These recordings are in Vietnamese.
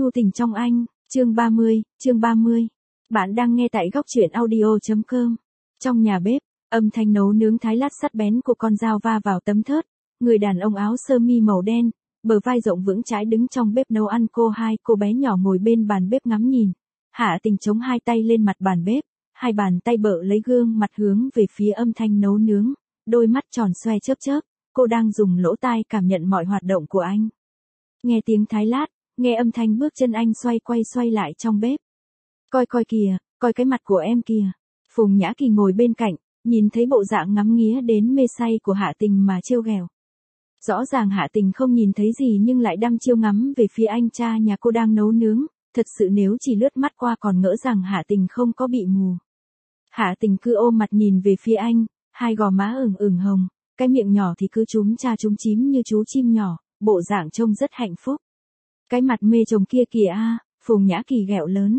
nhu tình trong anh, chương 30. Bạn đang nghe tại góc truyện audio.com. Trong nhà bếp, âm thanh nấu nướng thái lát sắt bén của con dao va vào tấm thớt, người đàn ông áo sơ mi màu đen, bờ vai rộng vững chãi đứng trong bếp nấu ăn. Hai cô bé nhỏ ngồi bên bàn bếp ngắm nhìn. Hạ Tình chống hai tay lên mặt bàn bếp, hai bàn tay bợ lấy gương mặt hướng về phía âm thanh nấu nướng, đôi mắt tròn xoe chớp chớp, cô đang dùng lỗ tai cảm nhận mọi hoạt động của anh. Nghe tiếng thái lát, nghe âm thanh bước chân anh xoay lại trong bếp. Coi kìa, coi cái mặt của em kìa. Phùng Nhã Kỳ ngồi bên cạnh, nhìn thấy bộ dạng ngắm nghía đến mê say của Hạ Tình mà trêu ghẹo. Rõ ràng Hạ Tình không nhìn thấy gì nhưng lại đăm chiêu ngắm về phía anh trai nhà cô đang nấu nướng, thật sự nếu chỉ lướt mắt qua còn ngỡ rằng Hạ Tình không có bị mù. Hạ Tình cứ ôm mặt nhìn về phía anh, hai gò má ửng hồng, cái miệng nhỏ thì cứ chúm cha chúm chím như chú chim nhỏ, bộ dạng trông rất hạnh phúc. Cái mặt mê chồng kia kìa a, Phùng Nhã Kỳ ghẹo lớn.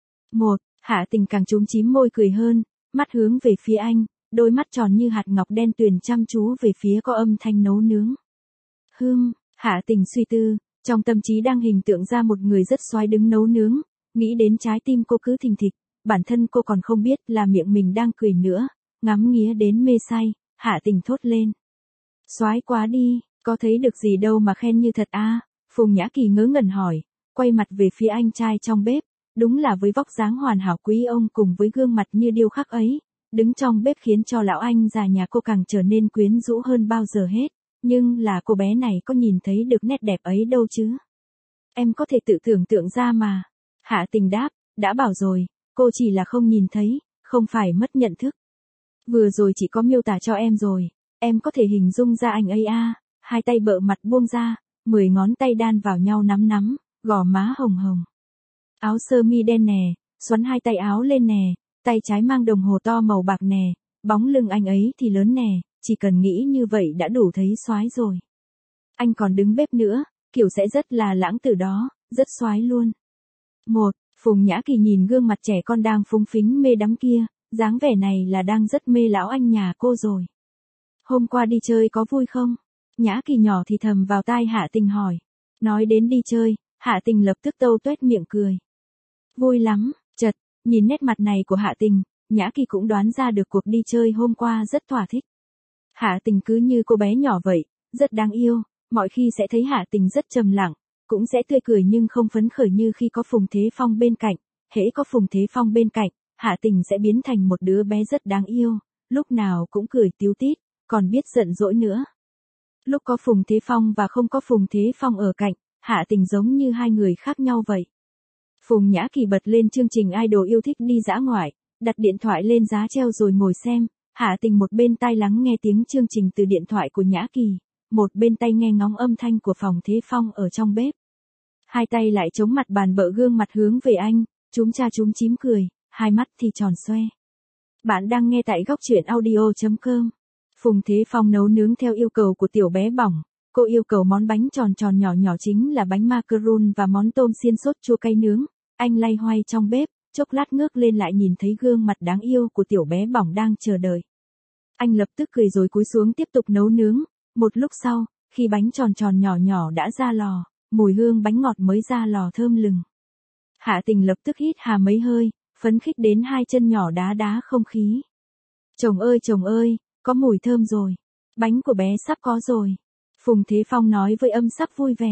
Hạ Tình càng chúm chím môi cười hơn, mắt hướng về phía anh, đôi mắt tròn như hạt ngọc đen tuyền chăm chú về phía có âm thanh nấu nướng. Hạ Tình suy tư, trong tâm trí đang hình tượng ra một người rất xoái đứng nấu nướng, nghĩ đến trái tim cô cứ thình thịch, bản thân cô còn không biết là miệng mình đang cười nữa, ngắm nghía đến mê say, Hạ Tình thốt lên. Xoái quá đi, có thấy được gì đâu mà khen như thật a? Phùng Nhã Kỳ ngớ ngẩn hỏi, quay mặt về phía anh trai trong bếp, đúng là với vóc dáng hoàn hảo quý ông cùng với gương mặt như điêu khắc ấy, đứng trong bếp khiến cho lão anh già nhà cô càng trở nên quyến rũ hơn bao giờ hết, nhưng là cô bé này có nhìn thấy được nét đẹp ấy đâu chứ? Em có thể tự tưởng tượng ra mà. Hạ Tình đáp, đã bảo rồi, cô chỉ là không nhìn thấy, không phải mất nhận thức. Vừa rồi chỉ có miêu tả cho em rồi, em có thể hình dung ra anh ấy a, hai tay bợ mặt buông ra, 10 ngón tay đan vào nhau nắm, gò má hồng hồng. Áo sơ mi đen nè, xoắn hai tay áo lên nè, tay trái mang đồng hồ to màu bạc nè, bóng lưng anh ấy thì lớn nè, chỉ cần nghĩ như vậy đã đủ thấy xoái rồi. Anh còn đứng bếp nữa, kiểu sẽ rất là lãng tử đó, rất xoái luôn. Phùng Nhã Kỳ nhìn gương mặt trẻ con đang phúng phính mê đắm kia, dáng vẻ này là đang rất mê lão anh nhà cô rồi. Hôm qua đi chơi có vui không? Nhã Kỳ nhỏ thì thầm vào tai Hạ Tình hỏi. Nói đến đi chơi, Hạ Tình lập tức tâu tuét miệng cười. Vui lắm, nhìn nét mặt này của Hạ Tình, Nhã Kỳ cũng đoán ra được cuộc đi chơi hôm qua rất thỏa thích. Hạ Tình cứ như cô bé nhỏ vậy, rất đáng yêu, mọi khi sẽ thấy Hạ Tình rất trầm lặng, cũng sẽ tươi cười nhưng không phấn khởi như khi có Phùng Thế Phong bên cạnh, hễ có Phùng Thế Phong bên cạnh, Hạ Tình sẽ biến thành một đứa bé rất đáng yêu, lúc nào cũng cười tíu tít, còn biết giận dỗi nữa. Lúc có Phùng Thế Phong và không có Phùng Thế Phong ở cạnh, Hạ Tình giống như hai người khác nhau vậy. Phùng Nhã Kỳ bật lên chương trình idol yêu thích đi dã ngoại, đặt điện thoại lên giá treo rồi ngồi xem, Hạ Tình một bên tai lắng nghe tiếng chương trình từ điện thoại của Nhã Kỳ, một bên tay nghe ngóng âm thanh của Phùng Thế Phong ở trong bếp. Hai tay lại chống mặt bàn bợ gương mặt hướng về anh, chúm cha chúm chím cười, hai mắt thì tròn xoe. Bạn đang nghe tại góc truyện audio.com. Phùng Thế Phong nấu nướng theo yêu cầu của tiểu bé bỏng, cô yêu cầu món bánh tròn tròn nhỏ chính là bánh macaron và món tôm xiên sốt chua cay nướng. Anh lay hoay trong bếp, chốc lát ngước lên lại nhìn thấy gương mặt đáng yêu của tiểu bé bỏng đang chờ đợi. Anh lập tức cười rồi cúi xuống tiếp tục nấu nướng. Một lúc sau, khi bánh tròn tròn nhỏ đã ra lò, mùi hương bánh ngọt mới ra lò thơm lừng. Hạ Tình lập tức hít hà mấy hơi, phấn khích đến hai chân nhỏ đá không khí. Chồng ơi, có mùi thơm rồi. Bánh của bé sắp có rồi. Phùng Thế Phong nói với âm sắc vui vẻ.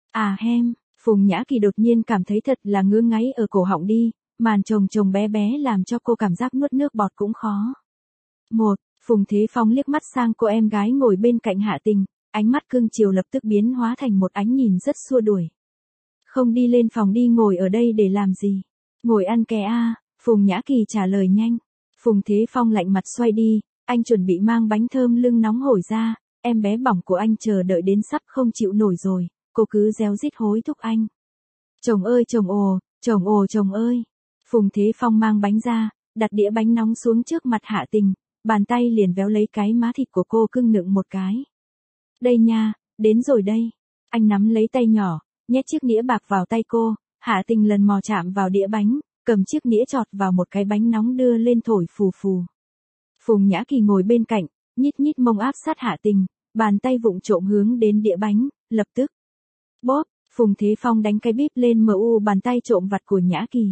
Phùng Nhã Kỳ đột nhiên cảm thấy thật là ngứa ngáy ở cổ họng đi, màn chồng bé làm cho cô cảm giác nuốt nước bọt cũng khó. Phùng Thế Phong liếc mắt sang cô em gái ngồi bên cạnh Hạ Tình, ánh mắt cưng chiều lập tức biến hóa thành một ánh nhìn rất xua đuổi. Không đi lên phòng đi, ngồi ở đây để làm gì? Ngồi ăn ké a, Phùng Nhã Kỳ trả lời nhanh. Phùng Thế Phong lạnh mặt xoay đi, anh chuẩn bị mang bánh thơm lưng nóng hổi ra, em bé bỏng của anh chờ đợi đến sắp không chịu nổi rồi, cô cứ réo rít hối thúc anh. Chồng ơi. Phùng Thế Phong mang bánh ra, đặt đĩa bánh nóng xuống trước mặt Hạ Tình, bàn tay liền véo lấy cái má thịt của cô cưng nựng một cái. Đây nha, đến rồi đây. Anh nắm lấy tay nhỏ, nhét chiếc nĩa bạc vào tay cô, Hạ Tình lần mò chạm vào đĩa bánh, cầm chiếc nĩa chọt vào một cái bánh nóng đưa lên thổi phù phù. Phùng Nhã Kỳ ngồi bên cạnh, nhít mông áp sát Hạ Tình, bàn tay vụng trộm hướng đến đĩa bánh, lập tức. Bóp, Phùng Thế Phong đánh cái bíp lên MU bàn tay trộm vặt của Nhã Kỳ.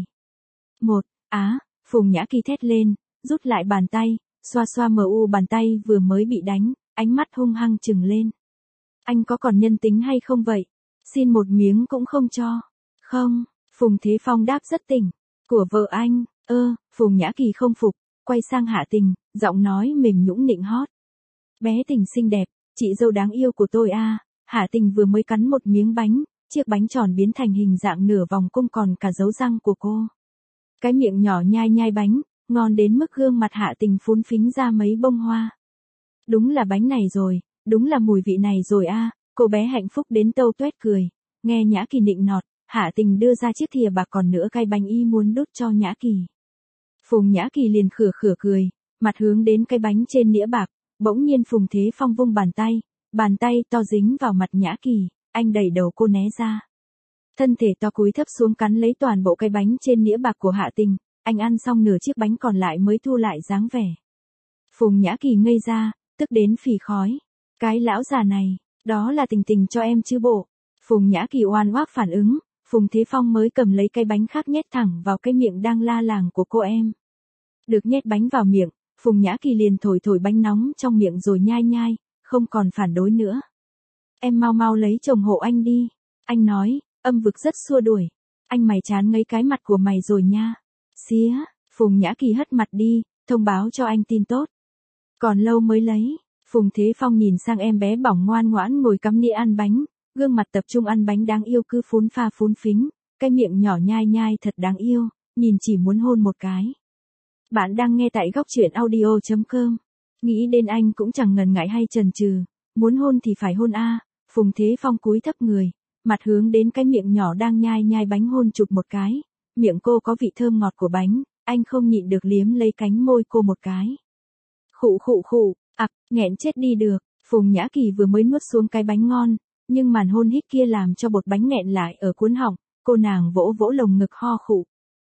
Phùng Nhã Kỳ thét lên, rút lại bàn tay, xoa xoa MU bàn tay vừa mới bị đánh, ánh mắt hung hăng trừng lên. Anh có còn nhân tính hay không vậy? Xin một miếng cũng không cho. Không, Phùng Thế Phong đáp rất tỉnh. Của vợ anh, Phùng Nhã Kỳ không phục, quay sang Hạ Tình, giọng nói mềm nhũn nịnh hót. Bé Tình xinh đẹp, chị dâu đáng yêu của tôi à. Hạ Tình vừa mới cắn một miếng bánh, chiếc bánh tròn biến thành hình dạng nửa vòng cung còn cả dấu răng của cô. Cái miệng nhỏ nhai nhai bánh, ngon đến mức gương mặt Hạ Tình phún phính ra mấy bông hoa. Đúng là bánh này rồi, đúng là mùi vị này rồi à. Cô bé hạnh phúc đến tâu tuét cười. Nghe Nhã Kỳ nịnh nọt, Hạ Tình đưa ra chiếc thìa bạc còn nữa cái bánh y muốn đút cho Nhã Kỳ. Phùng Nhã Kỳ liền khửa khửa cười, mặt hướng đến cái bánh trên nĩa bạc, bỗng nhiên Phùng Thế Phong vung bàn tay to dính vào mặt Nhã Kỳ, anh đẩy đầu cô né ra. Thân thể to cúi thấp xuống cắn lấy toàn bộ cái bánh trên nĩa bạc của Hạ Tình, anh ăn xong nửa chiếc bánh còn lại mới thu lại dáng vẻ. Phùng Nhã Kỳ ngây ra, tức đến phì khói. Cái lão già này, đó là Tình Tình cho em chứ bộ. Phùng Nhã Kỳ oan oác phản ứng, Phùng Thế Phong mới cầm lấy cái bánh khác nhét thẳng vào cái miệng đang la làng của cô em. Được nhét bánh vào miệng, Phùng Nhã Kỳ liền thổi thổi bánh nóng trong miệng rồi nhai nhai, không còn phản đối nữa. Em mau mau lấy chồng hộ anh đi. Anh nói, âm vực rất xua đuổi. Anh mày chán ngấy cái mặt của mày rồi nha. Xía, Phùng Nhã Kỳ hất mặt đi, thông báo cho anh tin tốt. Còn lâu mới lấy. Phùng Thế Phong nhìn sang em bé bỏng ngoan ngoãn ngồi cắm đĩa ăn bánh, gương mặt tập trung ăn bánh đáng yêu cứ phún pha phún phính, cái miệng nhỏ nhai nhai thật đáng yêu, nhìn chỉ muốn hôn một cái. Bạn đang nghe tại góc truyện audio.com. Nghĩ đến anh cũng chẳng ngần ngại hay chần chừ, muốn hôn thì phải hôn a. Phùng Thế Phong cúi thấp người, mặt hướng đến cái miệng nhỏ đang nhai nhai bánh hôn chụp một cái. Miệng cô có vị thơm ngọt của bánh, anh không nhịn được liếm lấy cánh môi cô một cái. Khụ khụ khụ, nghẹn chết đi được. Phùng Nhã Kỳ vừa mới nuốt xuống cái bánh ngon, nhưng màn hôn hít kia làm cho bột bánh nghẹn lại ở cuốn họng, cô nàng vỗ vỗ lồng ngực ho khụ.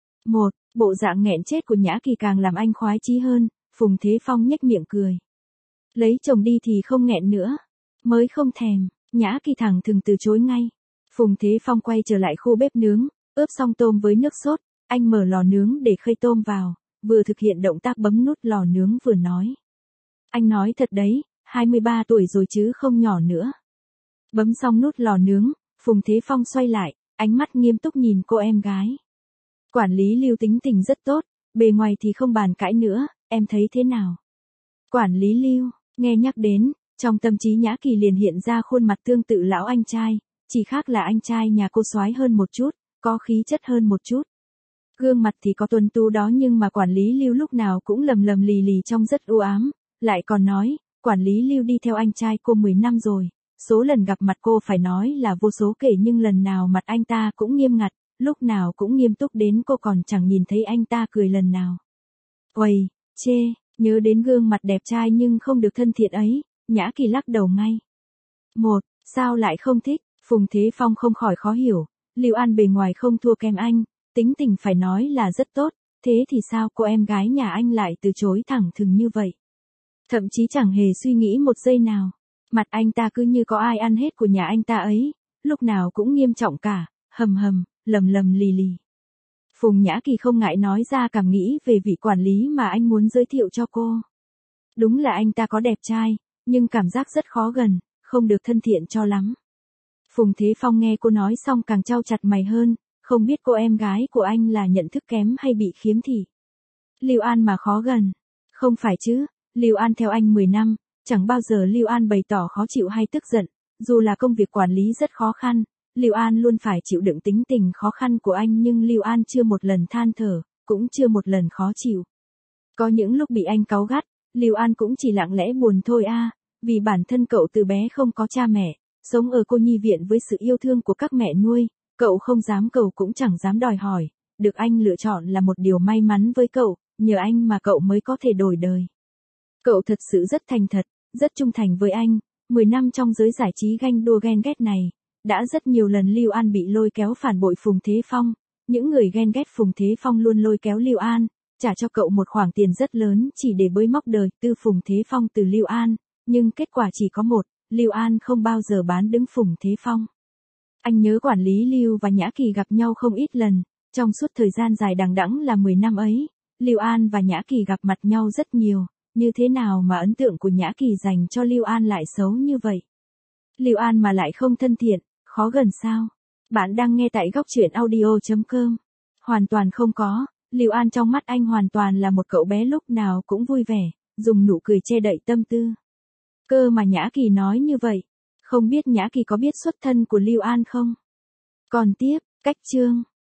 Bộ dạng nghẹn chết của Nhã Kỳ càng làm anh khoái chí hơn, Phùng Thế Phong nhếch miệng cười. Lấy chồng đi thì không nghẹn nữa. Mới không thèm, Nhã Kỳ thẳng thừng từ chối ngay. Phùng Thế Phong quay trở lại khu bếp nướng, ướp xong tôm với nước sốt, anh mở lò nướng để khơi tôm vào, vừa thực hiện động tác bấm nút lò nướng vừa nói. Anh nói thật đấy, 23 tuổi rồi chứ không nhỏ nữa. Bấm xong nút lò nướng, Phùng Thế Phong xoay lại, ánh mắt nghiêm túc nhìn cô em gái. Quản lý Lưu tính tình rất tốt, bề ngoài thì không bàn cãi nữa, em thấy thế nào? Quản lý Lưu, nghe nhắc đến, trong tâm trí Nhã Kỳ liền hiện ra khuôn mặt tương tự lão anh trai, chỉ khác là anh trai nhà cô soái hơn một chút, có khí chất hơn một chút. Gương mặt thì có tuấn tú đó nhưng mà quản lý Lưu lúc nào cũng lầm lầm lì lì trông rất u ám, lại còn nói, quản lý Lưu đi theo anh trai cô 10 năm rồi, số lần gặp mặt cô phải nói là vô số kể nhưng lần nào mặt anh ta cũng nghiêm ngặt, lúc nào cũng nghiêm túc đến cô còn chẳng nhìn thấy anh ta cười lần nào. Uầy, chê, nhớ đến gương mặt đẹp trai nhưng không được thân thiện ấy, Nhã Kỳ lắc đầu ngay. Sao lại không thích? Phùng Thế Phong không khỏi khó hiểu, Lưu An bề ngoài không thua kém anh, tính tình phải nói là rất tốt, thế thì sao cô em gái nhà anh lại từ chối thẳng thừng như vậy? Thậm chí chẳng hề suy nghĩ một giây nào. Mặt anh ta cứ như có ai ăn hết của nhà anh ta ấy, lúc nào cũng nghiêm trọng cả, lầm lầm lì lì. Phùng Nhã Kỳ không ngại nói ra cảm nghĩ về vị quản lý mà anh muốn giới thiệu cho cô. Đúng là anh ta có đẹp trai, nhưng cảm giác rất khó gần, không được thân thiện cho lắm. Phùng Thế Phong nghe cô nói xong càng chau chặt mày hơn, không biết cô em gái của anh là nhận thức kém hay bị khiếm thị. Lưu An mà khó gần. Không phải chứ, Lưu An theo anh 10 năm, chẳng bao giờ Lưu An bày tỏ khó chịu hay tức giận, dù là công việc quản lý rất khó khăn, Lưu An luôn phải chịu đựng tính tình khó khăn của anh nhưng Lưu An chưa một lần than thở, cũng chưa một lần khó chịu. Có những lúc bị anh cáu gắt, Lưu An cũng chỉ lặng lẽ buồn thôi vì bản thân cậu từ bé không có cha mẹ, sống ở cô nhi viện với sự yêu thương của các mẹ nuôi, cậu không dám cầu cũng chẳng dám đòi hỏi, được anh lựa chọn là một điều may mắn với cậu, nhờ anh mà cậu mới có thể đổi đời. Cậu thật sự rất thành thật, rất trung thành với anh, 10 năm trong giới giải trí ganh đua ghen ghét này, đã rất nhiều lần Lưu An bị lôi kéo phản bội Phùng Thế Phong, những người ghen ghét Phùng Thế Phong luôn lôi kéo Lưu An, trả cho cậu một khoản tiền rất lớn chỉ để bới móc đời tư Phùng Thế Phong từ Lưu An, nhưng kết quả chỉ có một, Lưu An không bao giờ bán đứng Phùng Thế Phong. Anh nhớ quản lý Lưu và Nhã Kỳ gặp nhau không ít lần, trong suốt thời gian dài đằng đẵng là 10 năm ấy, Lưu An và Nhã Kỳ gặp mặt nhau rất nhiều, như thế nào mà ấn tượng của Nhã Kỳ dành cho Lưu An lại xấu như vậy? Lưu An mà lại không thân thiện, khó gần sao? Bạn đang nghe tại góc truyện audio.com. Hoàn toàn không có, Lưu An trong mắt anh hoàn toàn là một cậu bé lúc nào cũng vui vẻ, dùng nụ cười che đậy tâm tư. Cơ mà Nhã Kỳ nói như vậy, không biết Nhã Kỳ có biết xuất thân của Lưu An không? Còn tiếp, cách chương.